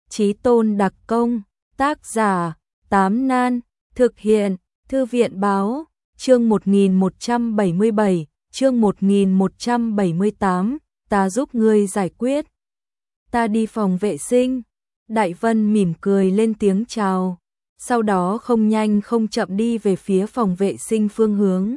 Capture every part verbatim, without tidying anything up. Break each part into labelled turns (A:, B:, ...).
A: Chí tôn đặc công, tác giả, Tám Nan, thực hiện, Thư viện báo, chương một nghìn một trăm bảy mươi bảy, chương một nghìn một trăm bảy mươi tám, ta giúp ngươi giải quyết. Ta đi phòng vệ sinh. Đại Vân mỉm cười lên tiếng chào, sau đó không nhanh không chậm đi về phía phòng vệ sinh phương hướng.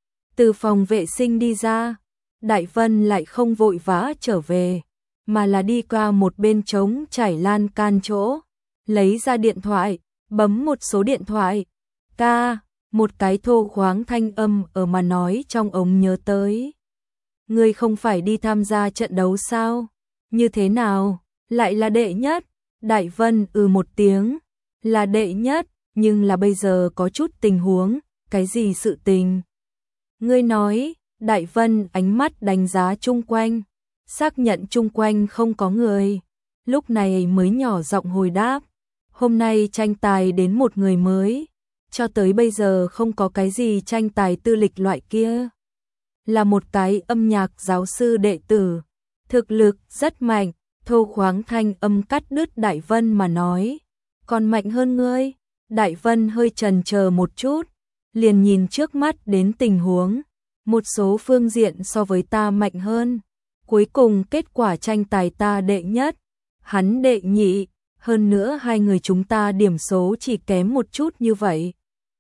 A: Từ phòng vệ sinh đi ra, Đại Vân lại không vội vã trở về, mà là đi qua một bên trống trải lan can chỗ, lấy ra điện thoại, bấm một số điện thoại. Ca, một cái thô khoáng thanh âm ở mà nói trong ống nhớ tới. Ngươi không phải đi tham gia trận đấu sao? Như thế nào? Lại là đệ nhất? Đại Vân ừ một tiếng, là đệ nhất, nhưng là bây giờ có chút tình huống. Cái gì sự tình? Ngươi nói. Đại Vân ánh mắt đánh giá chung quanh, xác nhận chung quanh không có người, lúc này mới nhỏ giọng hồi đáp. Hôm nay tranh tài đến một người mới, cho tới bây giờ không có cái gì tranh tài tư lịch loại kia. Là một cái âm nhạc giáo sư đệ tử, thực lực rất mạnh. Thô khoáng thanh âm cắt đứt Đại Vân mà nói. Còn mạnh hơn ngươi? Đại Vân hơi chần chờ một chút, liền nhìn trước mắt đến tình huống. Một số phương diện so với ta mạnh hơn. Cuối cùng kết quả tranh tài ta đệ nhất, hắn đệ nhị, hơn nữa hai người chúng ta điểm số chỉ kém một chút như vậy.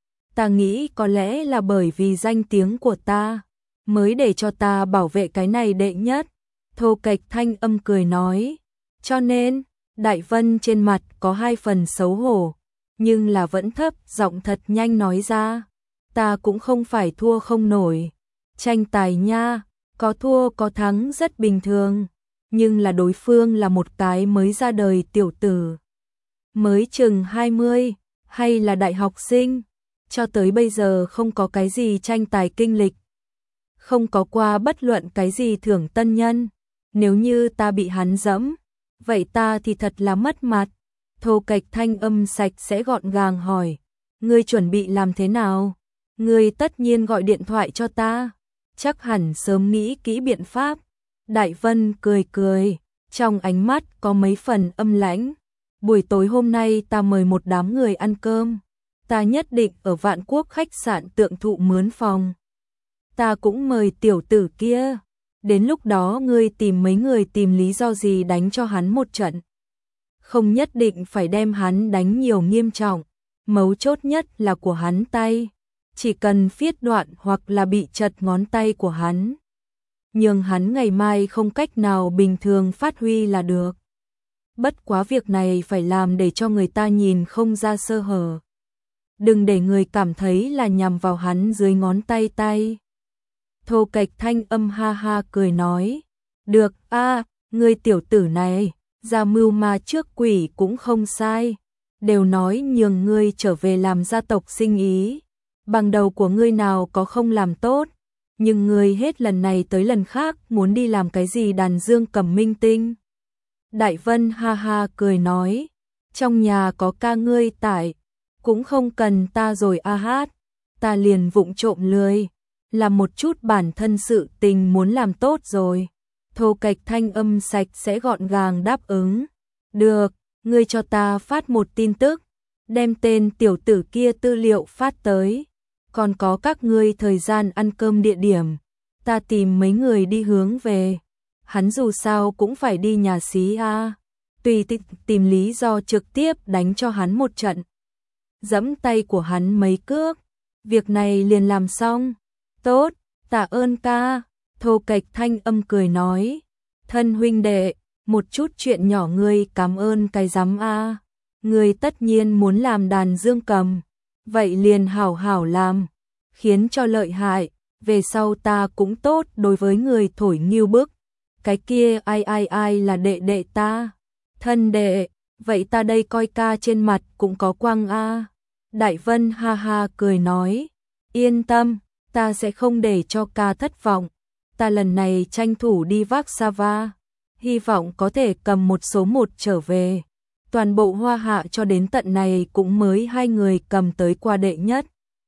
A: Ta nghĩ có lẽ là bởi vì danh tiếng của ta, mới để cho ta bảo vệ cái này đệ nhất. Thô kệch thanh âm cười nói. Cho nên, Đại Vân trên mặt có hai phần xấu hổ, nhưng là vẫn thấp giọng thật nhanh nói ra. Ta cũng không phải thua không nổi. Tranh tài nha, có thua có thắng rất bình thường, nhưng là đối phương là một cái mới ra đời tiểu tử, mới chừng hai mươi, hay là đại học sinh, cho tới bây giờ không có cái gì tranh tài kinh lịch, không có qua bất luận cái gì thưởng tân nhân. Nếu như ta bị hắn dẫm, vậy ta thì thật là mất mặt. Thô kệch thanh âm sạch sẽ gọn gàng hỏi, ngươi chuẩn bị làm thế nào? Ngươi tất nhiên gọi điện thoại cho ta, chắc hẳn sớm nghĩ kỹ biện pháp. Đại Vân cười cười, trong ánh mắt có mấy phần âm lãnh. Buổi tối hôm nay ta mời một đám người ăn cơm, ta nhất định ở Vạn Quốc khách sạn Tượng Thụ mướn phòng. Ta cũng mời tiểu tử kia, đến lúc đó ngươi tìm mấy người tìm lý do gì đánh cho hắn một trận. Không nhất định phải đem hắn đánh nhiều nghiêm trọng, mấu chốt nhất là của hắn tay. Chỉ cần phiết đoạn hoặc là bị chật ngón tay của hắn, nhưng hắn ngày mai không cách nào bình thường phát huy là được. Bất quá việc này phải làm để cho người ta nhìn không ra sơ hở. Đừng để người cảm thấy là nhằm vào hắn dưới ngón tay tay. Thô kệch thanh âm ha ha cười nói. Được a, ngươi tiểu tử này, ra mưu ma trước quỷ cũng không sai. Đều nói nhường ngươi trở về làm gia tộc sinh ý. Bằng đầu của ngươi nào có không làm tốt, nhưng ngươi hết lần này tới lần khác muốn đi làm cái gì đàn dương cầm minh tinh. Đại Vân ha ha cười nói, trong nhà có ca ngươi tại, cũng không cần ta rồi a hát, ta liền vụng trộm lười, làm một chút bản thân sự tình muốn làm tốt rồi. Thô kệch thanh âm sạch sẽ gọn gàng đáp ứng, được, ngươi cho ta phát một tin tức, đem tên tiểu tử kia tư liệu phát tới. Còn có các ngươi thời gian ăn cơm địa điểm, ta tìm mấy người đi hướng về. Hắn dù sao cũng phải đi nhà xí a, tùy t- tìm lý do trực tiếp đánh cho hắn một trận, dẫm tay của hắn mấy cước, việc này liền làm xong. Tốt, tạ ơn ca. Thô kệch thanh âm cười nói, thân huynh đệ, một chút chuyện nhỏ ngươi cảm ơn cái rắm a. Ngươi tất nhiên muốn làm đàn dương cầm, vậy liền hảo hảo làm, khiến cho lợi hại, về sau ta cũng tốt đối với người thổi nghiêu bức. Cái kia ai ai ai là đệ đệ ta? Thân đệ, vậy ta đây coi ca trên mặt cũng có quang a. Đại Vân ha ha cười nói, yên tâm, ta sẽ không để cho ca thất vọng. Ta lần này tranh thủ đi Warsaw, hy vọng có thể cầm một số một trở về. Toàn bộ Hoa Hạ cho đến tận này cũng mới hai người cầm tới qua đệ nhất.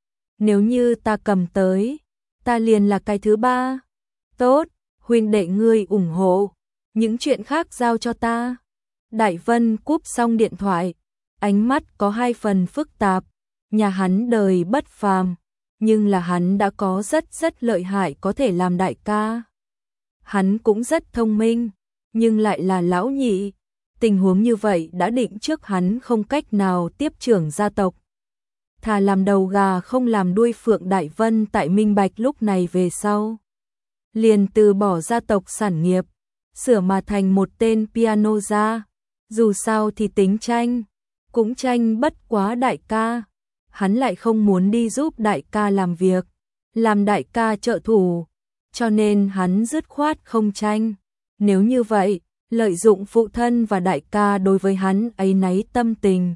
A: Nếu như ta cầm tới, ta liền là cái thứ ba. Tốt, huynh đệ ngươi ủng hộ, những chuyện khác giao cho ta. Đại Vân cúp xong điện thoại, ánh mắt có hai phần phức tạp, nhà hắn đời bất phàm, nhưng là hắn đã có rất rất lợi hại có thể làm đại ca. Hắn cũng rất thông minh, nhưng lại là lão nhị, tình huống như vậy đã định trước hắn không cách nào tiếp trưởng gia tộc. Thà làm đầu gà không làm đuôi phượng. Đại Vân tại minh bạch lúc này về sau, liền từ bỏ gia tộc sản nghiệp, sửa mà thành một tên piano gia. Dù sao thì tính tranh, cũng tranh bất quá đại ca, hắn lại không muốn đi giúp đại ca làm việc, làm đại ca trợ thủ, cho nên hắn dứt khoát không tranh. Nếu như vậy, lợi dụng phụ thân và đại ca đối với hắn áy náy tâm tình,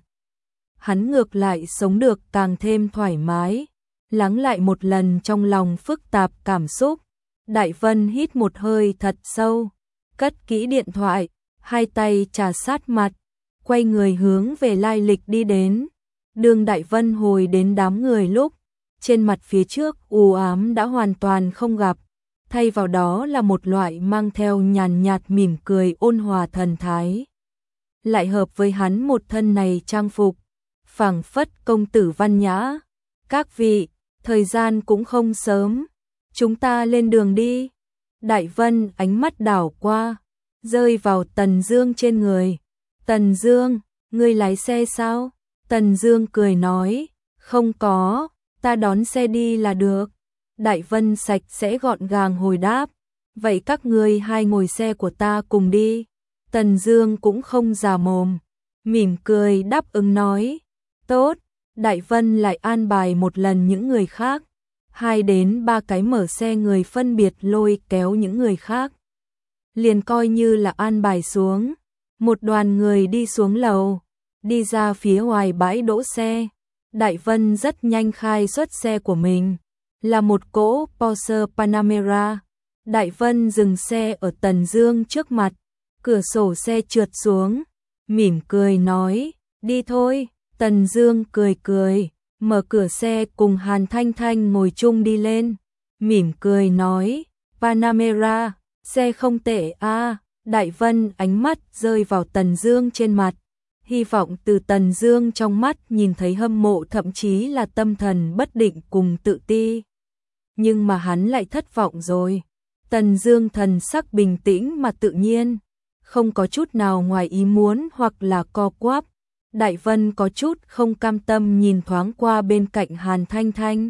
A: hắn ngược lại sống được càng thêm thoải mái, lắng lại một lần trong lòng phức tạp cảm xúc. Đại Vân hít một hơi thật sâu, cất kỹ điện thoại, hai tay trà sát mặt, quay người hướng về lai lịch đi đến. Đường Đại Vân hồi đến đám người lúc, trên mặt phía trước u ám đã hoàn toàn không gặp, thay vào đó là một loại mang theo nhàn nhạt mỉm cười ôn hòa thần thái. Lại hợp với hắn một thân này trang phục, phảng phất công tử văn nhã. Các vị, thời gian cũng không sớm, chúng ta lên đường đi. Đại Vân ánh mắt đảo qua, rơi vào Tần Dương trên người. Tần Dương, ngươi lái xe sao? Tần Dương cười nói, không có, ta đón xe đi là được. Đại Vân sạch sẽ gọn gàng hồi đáp, vậy các ngươi hai ngồi xe của ta cùng đi. Tần Dương cũng không già mồm, mỉm cười đáp ứng nói, tốt. Đại Vân lại an bài một lần những người khác, hai đến ba cái mở xe người phân biệt lôi kéo những người khác. Liền coi như là an bài xuống, một đoàn người đi xuống lầu, đi ra phía ngoài bãi đỗ xe. Đại Vân rất nhanh khai xuất xe của mình, là một cỗ Porsche Panamera. Đại Vân dừng xe ở Tần Dương trước mặt, cửa sổ xe trượt xuống, mỉm cười nói, đi thôi. Tần Dương cười cười, mở cửa xe cùng Hàn Thanh Thanh ngồi chung đi lên, mỉm cười nói, Panamera, xe không tệ a. À. Đại Vân ánh mắt rơi vào Tần Dương trên mặt, hy vọng từ Tần Dương trong mắt nhìn thấy hâm mộ, thậm chí là tâm thần bất định cùng tự ti. Nhưng mà hắn lại thất vọng rồi. Tần Dương thần sắc bình tĩnh mà tự nhiên, không có chút nào ngoài ý muốn hoặc là co quắp. Đại Vân có chút không cam tâm nhìn thoáng qua bên cạnh Hàn Thanh Thanh,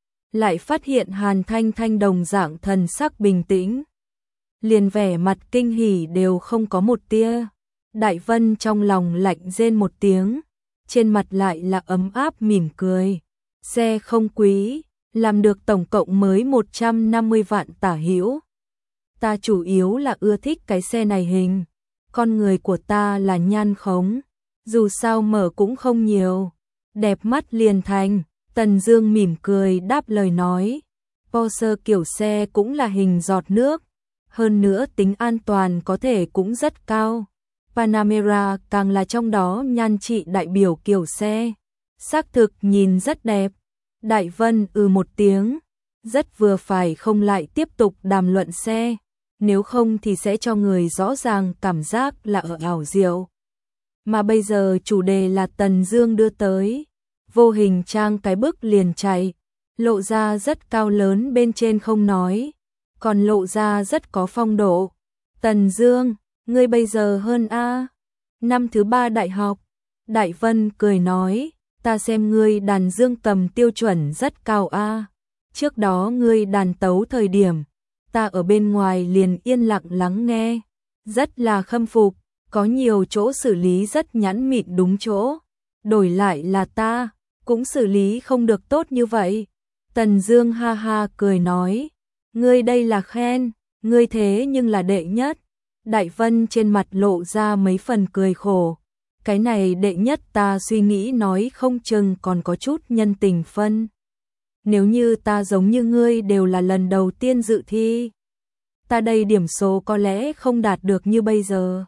A: lại phát hiện Hàn Thanh Thanh đồng dạng thần sắc bình tĩnh, liền vẻ mặt kinh hỉ đều không có một tia. Đại Vân trong lòng lạnh rên một tiếng, trên mặt lại là ấm áp mỉm cười. Xe không quý, làm được tổng cộng mới một trăm năm mươi vạn tả hữu. Ta chủ yếu là ưa thích cái xe này hình, con người của ta là nhan khống, dù sao mở cũng không nhiều, đẹp mắt liền thành. Tần Dương mỉm cười đáp lời nói, Porsche kiểu xe cũng là hình giọt nước, hơn nữa tính an toàn có thể cũng rất cao. Panamera càng là trong đó nhan trị đại biểu kiểu xe, xác thực nhìn rất đẹp. Đại Vân ừ một tiếng, rất vừa phải không lại tiếp tục đàm luận xe, nếu không thì sẽ cho người rõ ràng cảm giác là ở ảo diệu. Mà bây giờ chủ đề là Tần Dương đưa tới, vô hình trang cái bước liền chạy, lộ ra rất cao lớn bên trên không nói, còn lộ ra rất có phong độ. Tần Dương, ngươi bây giờ hơn a, năm thứ ba đại học. Đại Vân cười nói, ta xem ngươi đàn dương cầm tiêu chuẩn rất cao a. Trước đó ngươi đàn tấu thời điểm, ta ở bên ngoài liền yên lặng lắng nghe, rất là khâm phục, có nhiều chỗ xử lý rất nhẵn mịn đúng chỗ, đổi lại là ta, cũng xử lý không được tốt như vậy. Tần Dương ha ha cười nói, ngươi đây là khen, ngươi thế nhưng là đệ nhất. Đại Vân trên mặt lộ ra mấy phần cười khổ, cái này đệ nhất ta suy nghĩ nói không chừng còn có chút nhân tình phân. Nếu như ta giống như ngươi đều là lần đầu tiên dự thi, ta đây điểm số có lẽ không đạt được như bây giờ.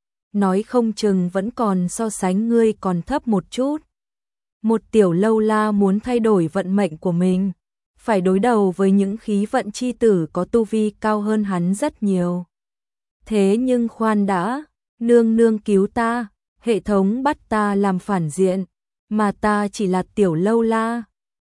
A: Nói không chừng vẫn còn so sánh ngươi còn thấp một chút. Một tiểu lâu la muốn thay đổi vận mệnh của mình, phải đối đầu với những khí vận chi tử có tu vi cao hơn hắn rất nhiều. Thế nhưng khoan đã, Nương nương cứu ta, hệ thống bắt ta làm phản diện, mà ta chỉ là tiểu lâu la.